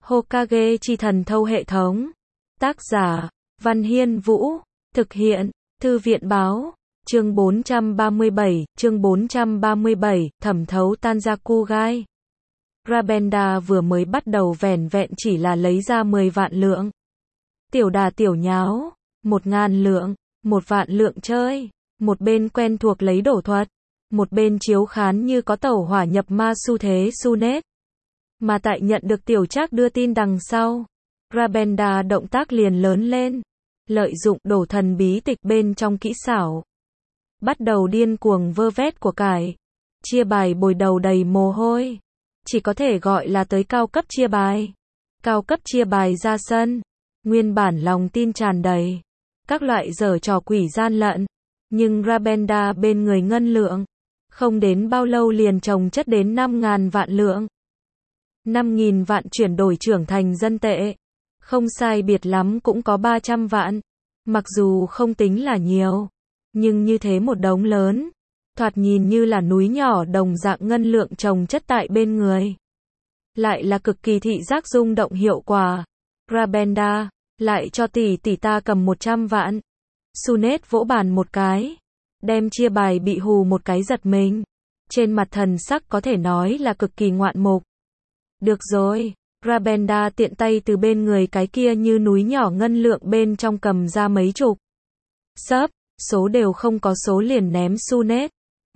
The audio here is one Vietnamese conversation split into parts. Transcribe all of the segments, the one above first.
Hokage chi thần thâu hệ thống. Tác giả, Văn Hiên Vũ. Thực hiện, Thư viện báo. Chương 437, thẩm thấu Tanjakugai. Rabenda vừa mới bắt đầu vẻn vẹn chỉ là lấy ra 10 vạn lượng. Tiểu đà tiểu nháo, 1000 lượng, 1 vạn lượng chơi. Một bên quen thuộc lấy đổ thuật, một bên chiếu khán như có tẩu hỏa nhập ma xu thế Sunet. Mà tại nhận được tiểu trác đưa tin đằng sau, Rabenda động tác liền lớn lên, lợi dụng đổ thần bí tịch bên trong kỹ xảo, bắt đầu điên cuồng vơ vét của cải, chia bài bồi đầu đầy mồ hôi, chỉ có thể gọi là tới cao cấp chia bài. Cao cấp chia bài ra sân, nguyên bản lòng tin tràn đầy, các loại giở trò quỷ gian lận, nhưng Rabenda bên người ngân lượng, không đến bao lâu liền chồng chất đến 5.000 vạn lượng. 5.000 vạn chuyển đổi trưởng thành dân tệ, không sai biệt lắm cũng có 300 vạn. Mặc dù không tính là nhiều, nhưng như thế một đống lớn, thoạt nhìn như là núi nhỏ đồng dạng ngân lượng chồng chất tại bên người. Lại là cực kỳ thị giác rung động hiệu quả. Rabenda, lại cho tỷ ta cầm 100 vạn. Sunet vỗ bàn một cái, đem chia bài bị hù một cái giật mình. Trên mặt thần sắc có thể nói là cực kỳ ngoạn mục. Được rồi, Rabenda tiện tay từ bên người cái kia như núi nhỏ ngân lượng bên trong cầm ra mấy chục. Sấp, số đều không có số liền ném Sunet.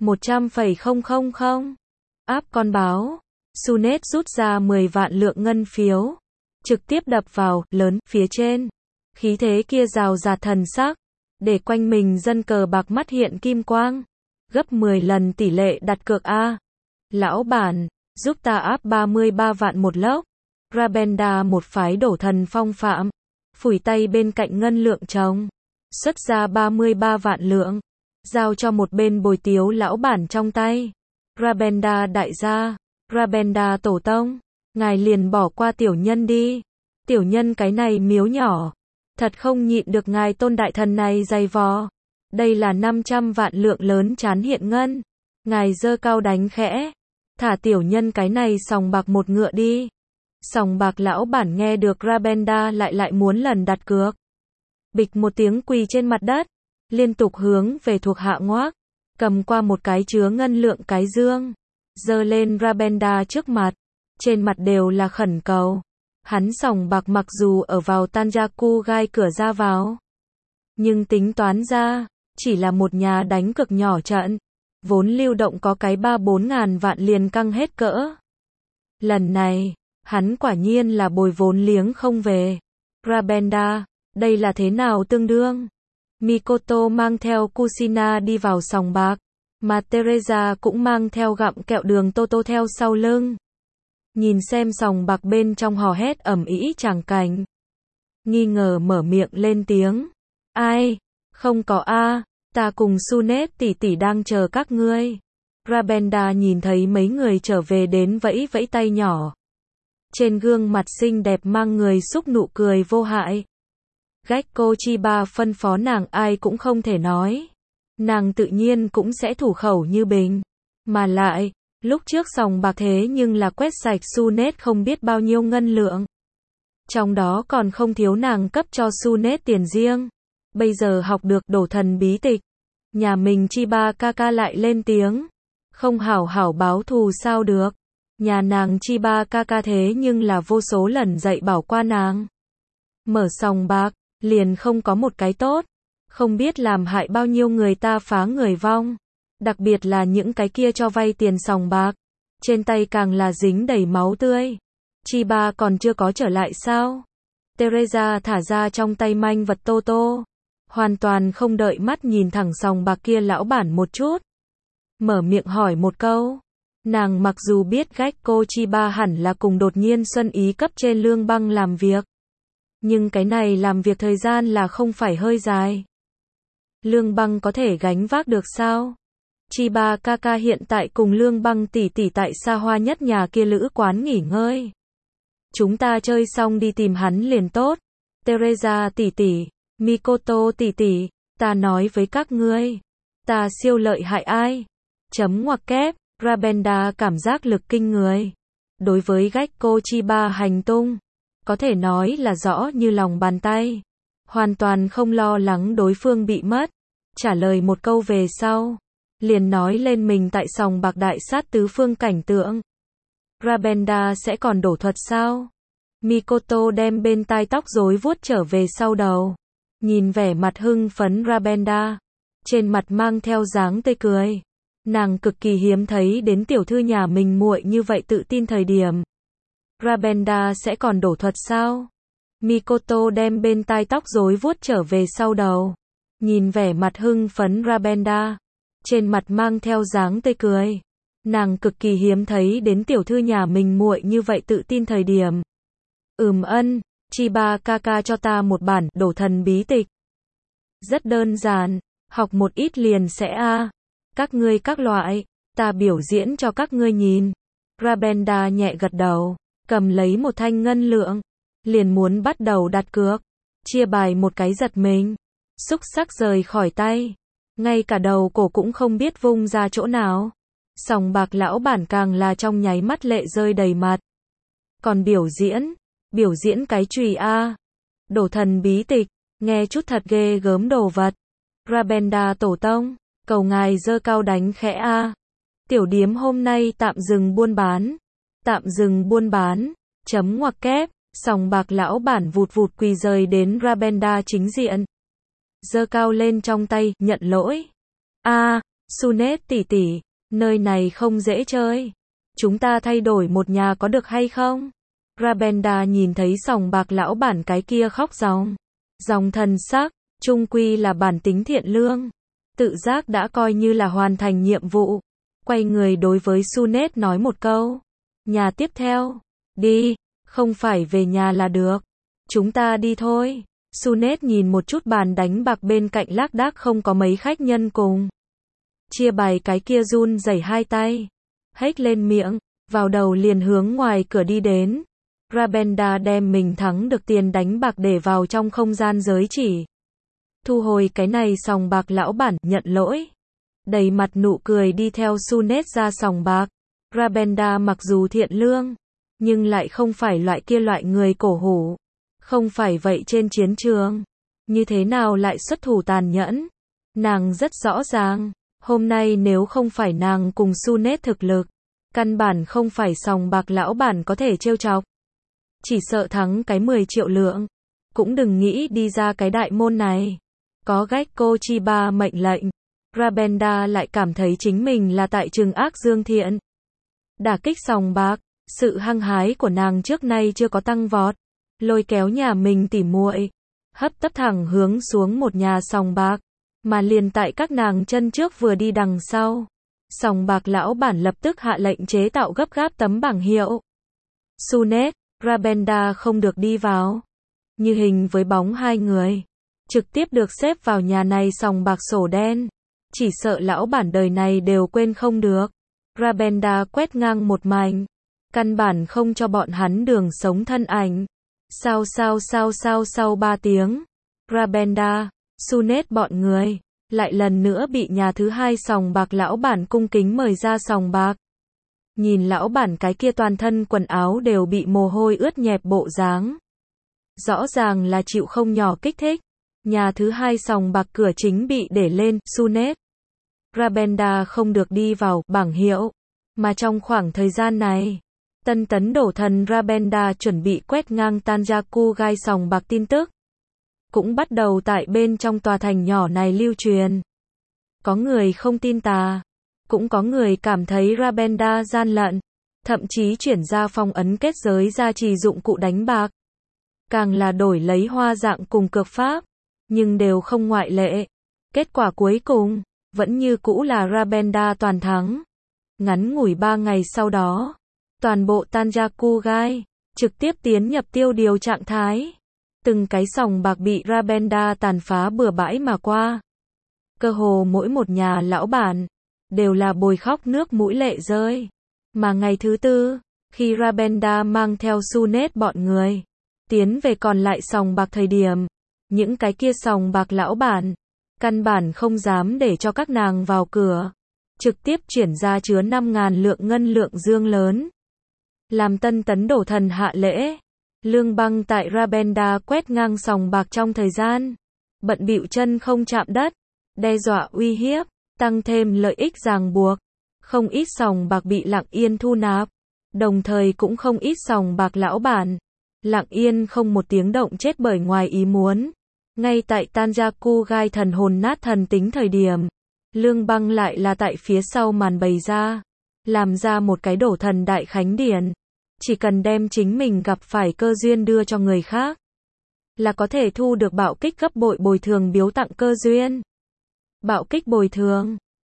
100,000. Áp con báo. Sunet rút ra 10 vạn lượng ngân phiếu, trực tiếp đập vào, lớn, phía trên. Khí thế kia rào rạt thần sắc, để quanh mình dân cờ bạc mắt hiện kim quang. Gấp 10 lần tỷ lệ đặt cược A. Lão bản, giúp ta áp 33 vạn một lốc. Rabenda một phái đổ thần phong phạm, phủi tay bên cạnh ngân lượng trống, xuất ra 33 vạn lượng, giao cho một bên bồi tiếu lão bản trong tay. Rabenda đại gia, Rabenda tổ tông, ngài liền bỏ qua tiểu nhân đi. Tiểu nhân cái này miếu nhỏ, thật không nhịn được ngài tôn đại thần này dày vò. Đây là 500 vạn lượng lớn chán hiện ngân. Ngài giơ cao đánh khẽ, thả tiểu nhân cái này sòng bạc một ngựa đi. Sòng bạc lão bản nghe được Rabenda lại muốn lần đặt cược. Bịch một tiếng quỳ trên mặt đất, liên tục hướng về thuộc hạ ngoác, cầm qua một cái chứa ngân lượng cái dương, giơ lên Rabenda trước mặt, trên mặt đều là khẩn cầu. Hắn sòng bạc mặc dù ở vào Tanjakugai cửa ra vào, nhưng tính toán ra, chỉ là một nhà đánh cực nhỏ trận, vốn lưu động có cái 3-4 ngàn vạn liền căng hết cỡ. Lần này, hắn quả nhiên là bồi vốn liếng không về. Rabenda, đây là thế nào tương đương? Mikoto mang theo Kushina đi vào sòng bạc, mà Teresa cũng mang theo gặm kẹo đường Toto theo sau lưng. Nhìn xem sòng bạc bên trong hò hét ầm ĩ tràng cảnh, nghi ngờ mở miệng lên tiếng. Ai? Không có a, ta cùng Sunet tỷ đang chờ các ngươi. Rabenda nhìn thấy mấy người trở về đến vẫy vẫy tay nhỏ. Trên gương mặt xinh đẹp mang người xúc nụ cười vô hại. Gekko Chiba phân phó nàng ai cũng không thể nói. Nàng tự nhiên cũng sẽ thủ khẩu như bình. Mà lại, lúc trước sòng bạc thế nhưng là quét sạch Sunet không biết bao nhiêu ngân lượng. Trong đó còn không thiếu nàng cấp cho Sunet tiền riêng. Bây giờ học được đổ thần bí tịch, nhà mình Chiba Kaka lại lên tiếng. Không hảo hảo báo thù sao được. Nhà nàng Chiba Kaka thế nhưng là vô số lần dạy bảo qua nàng. Mở sòng bạc, liền không có một cái tốt. Không biết làm hại bao nhiêu người ta phá người vong. Đặc biệt là những cái kia cho vay tiền sòng bạc. Trên tay càng là dính đầy máu tươi. Chiba còn chưa có trở lại sao? Teresa thả ra trong tay manh vật Toto. Hoàn toàn không đợi mắt nhìn thẳng sòng bạc kia lão bản một chút. Mở miệng hỏi một câu. Nàng mặc dù biết Gekko Chiba hẳn là cùng đột nhiên xuân ý cấp trên lương băng làm việc. Nhưng cái này làm việc thời gian là không phải hơi dài. Lương băng có thể gánh vác được sao? Chiba Kaka hiện tại cùng lương băng tỷ tại xa hoa nhất nhà kia lữ quán nghỉ ngơi. Chúng ta chơi xong đi tìm hắn liền tốt. Teresa tỷ, Mikoto tỷ, ta nói với các ngươi, ta siêu lợi hại ai? Chấm ngoặc kép. Rabenda cảm giác lực kinh người. Đối với Gekko Chiba hành tung, có thể nói là rõ như lòng bàn tay. Hoàn toàn không lo lắng đối phương bị mất. Trả lời một câu về sau, liền nói lên mình tại sòng bạc đại sát tứ phương cảnh tượng. Rabenda sẽ còn đổ thuật sao? Mikoto đem bên tai tóc rối vuốt trở về sau đầu. Nhìn vẻ mặt hưng phấn Rabenda, trên mặt mang theo dáng tươi cười. Nàng cực kỳ hiếm thấy đến tiểu thư nhà mình muội như vậy tự tin thời điểm. Rabenda sẽ còn đổ thuật sao? Mikoto đem bên tai tóc rối vuốt trở về sau đầu. Nhìn vẻ mặt hưng phấn Rabenda, trên mặt mang theo dáng tươi cười. Nàng cực kỳ hiếm thấy đến tiểu thư nhà mình muội như vậy tự tin thời điểm. Ân, Chiba Kaka cho ta một bản đổ thần bí tịch. Rất đơn giản, học một ít liền sẽ các ngươi các loại, ta biểu diễn cho các ngươi nhìn. Rabenda nhẹ gật đầu, cầm lấy một thanh ngân lượng, liền muốn bắt đầu đặt cược. Chia bài một cái giật mình, xúc sắc rời khỏi tay, ngay cả đầu cổ cũng không biết vung ra chỗ nào. Sòng bạc lão bản càng là trong nháy mắt lệ rơi đầy mặt. Còn biểu diễn cái chùy đổ thần bí tịch, nghe chút thật ghê gớm đồ vật. Rabenda tổ tông, cầu ngài giơ cao đánh khẽ Tiểu điếm hôm nay tạm dừng buôn bán, chấm ngoặc kép, sòng bạc lão bản vụt vụt quỳ rời đến Rabenda chính diện. Giơ cao lên trong tay, nhận lỗi. Sunet tỷ tỷ, nơi này không dễ chơi. Chúng ta thay đổi một nhà có được hay không? Rabenda nhìn thấy sòng bạc lão bản cái kia khóc ròng thần sắc, chung quy là bản tính thiện lương. Tự giác đã coi như là hoàn thành nhiệm vụ. Quay người đối với Sunet nói một câu. Nhà tiếp theo, đi, không phải về nhà là được. Chúng ta đi thôi. Sunet nhìn một chút bàn đánh bạc bên cạnh lác đác không có mấy khách nhân cùng. Chia bài cái kia run rẩy hai tay. Hếch lên miệng, vào đầu liền hướng ngoài cửa đi đến. Rabenda đem mình thắng được tiền đánh bạc để vào trong không gian giới chỉ. Thu hồi cái này sòng bạc lão bản, nhận lỗi. Đầy mặt nụ cười đi theo Sunet ra sòng bạc. Rabenda mặc dù thiện lương, nhưng lại không phải loại người cổ hủ. Không phải vậy trên chiến trường, như thế nào lại xuất thủ tàn nhẫn. Nàng rất rõ ràng, hôm nay nếu không phải nàng cùng Sunet thực lực, căn bản không phải sòng bạc lão bản có thể trêu chọc. Chỉ sợ thắng cái 10 triệu lượng, cũng đừng nghĩ đi ra cái đại môn này. Có Gekko Chiba mệnh lệnh, Rabenda lại cảm thấy chính mình là tại trường ác dương thiện. Đả kích sòng bạc, sự hăng hái của nàng trước nay chưa có tăng vọt. Lôi kéo nhà mình tỉ muội, hấp tấp thẳng hướng xuống một nhà sòng bạc, mà liền tại các nàng chân trước vừa đi đằng sau. Sòng bạc lão bản lập tức hạ lệnh chế tạo gấp gáp tấm bảng hiệu. Sunet, Rabenda không được đi vào. Như hình với bóng hai người, trực tiếp được xếp vào nhà này sòng bạc sổ đen. Chỉ sợ lão bản đời này đều quên không được. Rabenda quét ngang một mảnh, căn bản không cho bọn hắn đường sống thân ảnh. Sau 3 tiếng, Rabenda, Sunet bọn người, lại lần nữa bị nhà thứ hai sòng bạc lão bản cung kính mời ra sòng bạc. Nhìn lão bản cái kia toàn thân quần áo đều bị mồ hôi ướt nhẹp bộ dáng. Rõ ràng là chịu không nhỏ kích thích. Nhà thứ hai sòng bạc cửa chính bị để lên, Sunet. Rabenda không được đi vào, bảng hiệu. Mà trong khoảng thời gian này, tân tấn đổ thần Rabenda chuẩn bị quét ngang Tanjaku gai sòng bạc tin tức. Cũng bắt đầu tại bên trong tòa thành nhỏ này lưu truyền. Có người không tin tà, cũng có người cảm thấy Rabenda gian lận, thậm chí chuyển ra phong ấn kết giới gia trì dụng cụ đánh bạc. Càng là đổi lấy hoa dạng cùng cược pháp, nhưng đều không ngoại lệ. Kết quả cuối cùng, vẫn như cũ là Rabenda toàn thắng. Ngắn ngủi 3 ngày sau đó, toàn bộ Tanjaku gai trực tiếp tiến nhập tiêu điều trạng thái. Từng cái sòng bạc bị Rabenda tàn phá bừa bãi mà qua. Cơ hồ mỗi một nhà lão bản đều là bồi khóc nước mũi lệ rơi. Mà ngày thứ tư, khi Rabenda mang theo Sunet bọn người tiến về còn lại sòng bạc thời điểm, những cái kia sòng bạc lão bản căn bản không dám để cho các nàng vào cửa, trực tiếp chuyển ra chứa 5.000 lượng ngân lượng dương lớn. Làm tân tấn đổ thần hạ lễ, Lương Băng tại Rabenda quét ngang sòng bạc trong thời gian bận bịu chân không chạm đất, đe dọa uy hiếp, tăng thêm lợi ích ràng buộc. Không ít sòng bạc bị lặng yên thu nạp, đồng thời cũng không ít sòng bạc lão bản lặng yên không một tiếng động chết bởi ngoài ý muốn. Ngay tại Tanjaku gai thần hồn nát thần tính thời điểm, Lương Băng lại là tại phía sau màn bày ra, làm ra một cái đổ thần đại khánh điển. Chỉ cần đem chính mình gặp phải cơ duyên đưa cho người khác, là có thể thu được bạo kích gấp bội bồi thường biếu tặng cơ duyên. Bạo kích bồi thường